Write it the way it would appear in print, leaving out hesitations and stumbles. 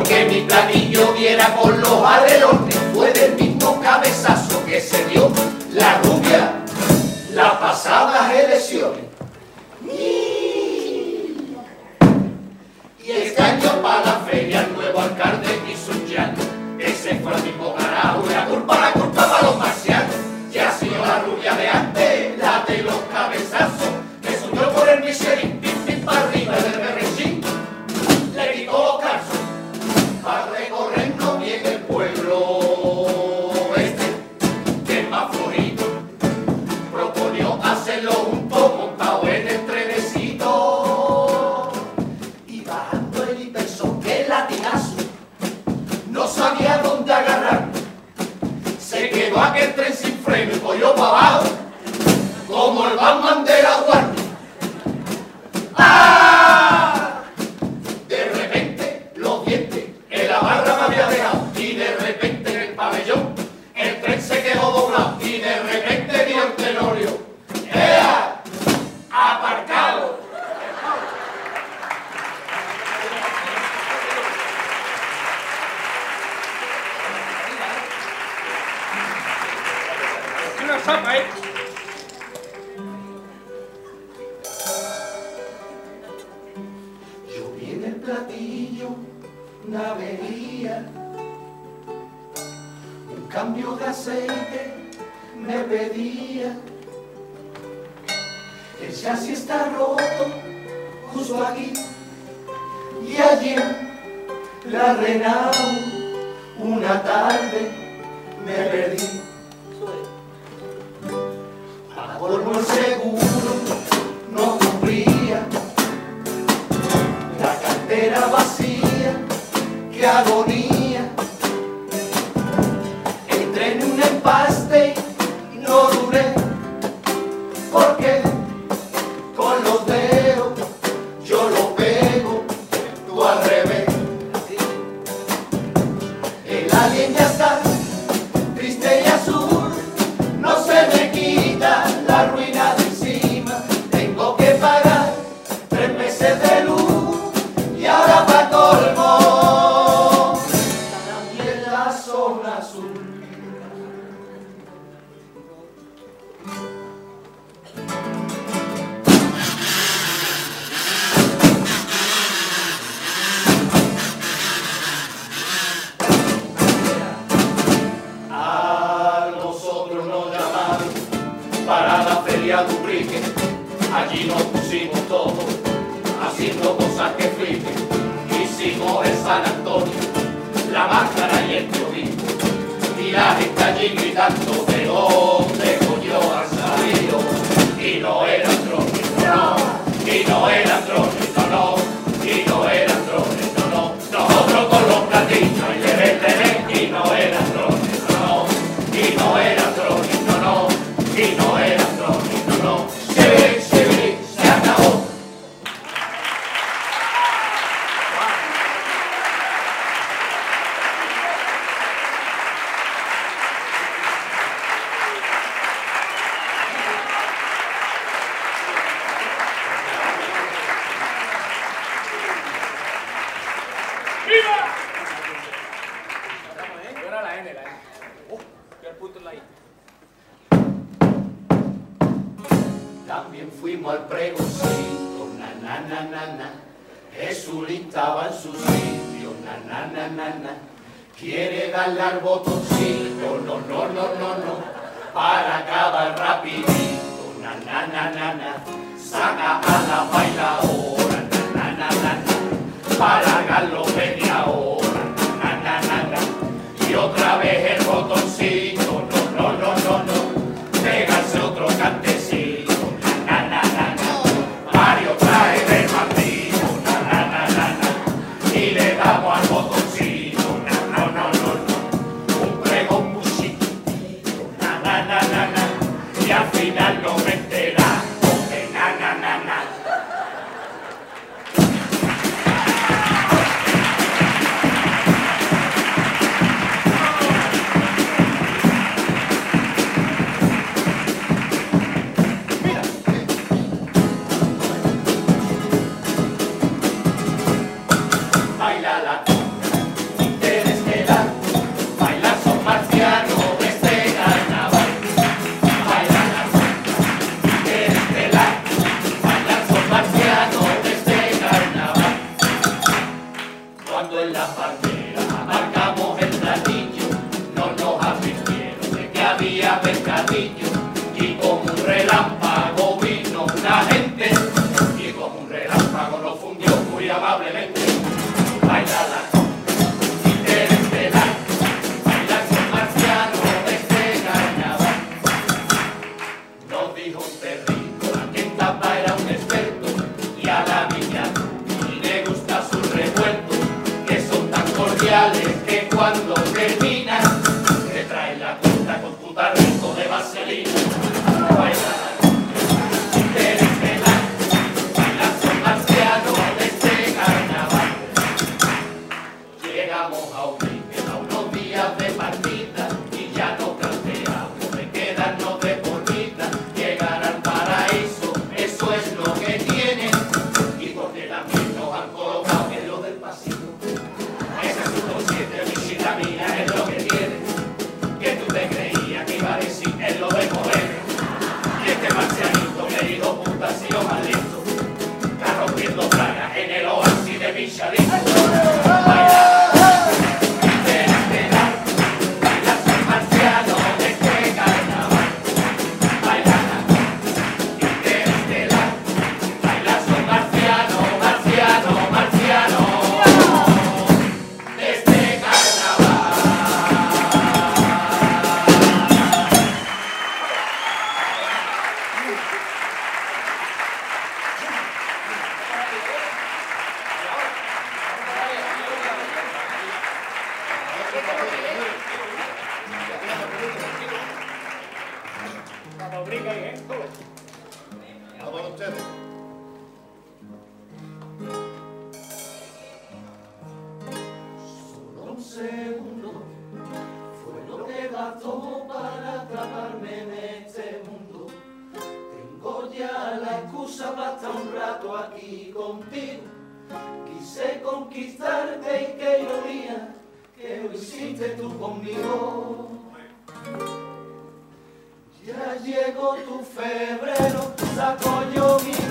porque mi platillo viera con los alerones, fue del mismo cabezazo que se dio la rubia las pasadas elecciones. Y este año para la feria el nuevo alcalde quiso un llano, ese fue el mismo carajo, la culpa para los marcianos. Ya ha sido la rubia de antes, la de los cabezazos, que subió por el Michelin, pim pim para arriba del berrechín, le quitó los calzos, para recorrernos bien el pueblo este, que es más flojito, proponió hacerlo junto, montado en el trenecito, y bajando el hiperson, que latinazo, no sabía dónde agarrar, se quedó aquel tren sin freno y cogió para abajo, como el Batman de la guardia. ¡Ah! De repente los dientes en la barra me había dejado, y de repente en el pabellón el tren se quedó doblado, y de repente dio el tenorio. ¡Ea! ¡Aparcado! Una zapa, ¿eh? Yo vi en el platillo una avería, un cambio de aceite me pedía, el chasis está roto justo aquí, y allí en la Renault una tarde me perdí. A colmo el seguro no cubría, la cartera vacía, qué agonía. Entré en un empaste y no duré, porque con los dedos yo lo pego, tú al revés. El alien ya está triste y azul, no se me quita la ruina de encima. Tengo que pagar 3 meses de luz y ahora pa' colmo también la zona azul. A nosotros nos llamaron para la feria de Ubrique, allí nos pusimos todos haciendo cosas que flipen. Hicimos el San Antonio, la máscara y el violín, y la gente allí gritando de dónde coño han salido, y no eran drones, no, y no eran drones, no, y no eran drones, no, nosotros con los platillos y y no eran drones, no, y no eran drones, no, y no eran drones, no, se acabó. Yo era la N, la N. Yo el punto en la I. También fuimos al pregoncito, na. Jesulín estaba en su sitio, na. Quiere darle al botoncito, no, para acabar rapidito, na. Saca a la bailadora, na. Para hacerlo media hora, na. Y otra vez el botoncito, no, pegarse otro cantecito, na. Mario trae del martillo, na. Y le damos al botoncito, no. Un pregón muy chiquitito, na. Y al final no me entera, porque na. Cuando en la palmera aparcamos el platillo, no nos advirtieron de que había mercadillo. Y como un relámpago vino una gente, y como un relámpago nos fundió muy amablemente. Baila la interestelar, baila con marciano de este carnaval. Nos dijo un perrito, la que en tapa era un experto, y a la niña y le gusta su revuelto, que son tan cordiales que cuando terminan te traen la cuenta con tu tarrito de vaselina. Baila interestelar, baila con marciano de este carnaval. Llegamos a un límite, a unos días de partida, y ya no planteamos de quedarnos de por vida. Llegar al paraíso, eso es lo que tienen, y por delante nos han colocado en lo del pasillo. Ese es un consciente, visita mía, es lo que tiene, que tú te creías que iba a decir es lo de poder. Y este marcianito que hijo puta ha sido maldito, está rompiendo plagas en el oasis de Michalito. Solo un segundo fue lo que bastó para atraparme en este mundo. Tengo ya la excusa para estar un rato aquí contigo. Quise conquistarte y qué ironía que lo hiciste tú conmigo. Ya llegó tu febrero, saco yo mi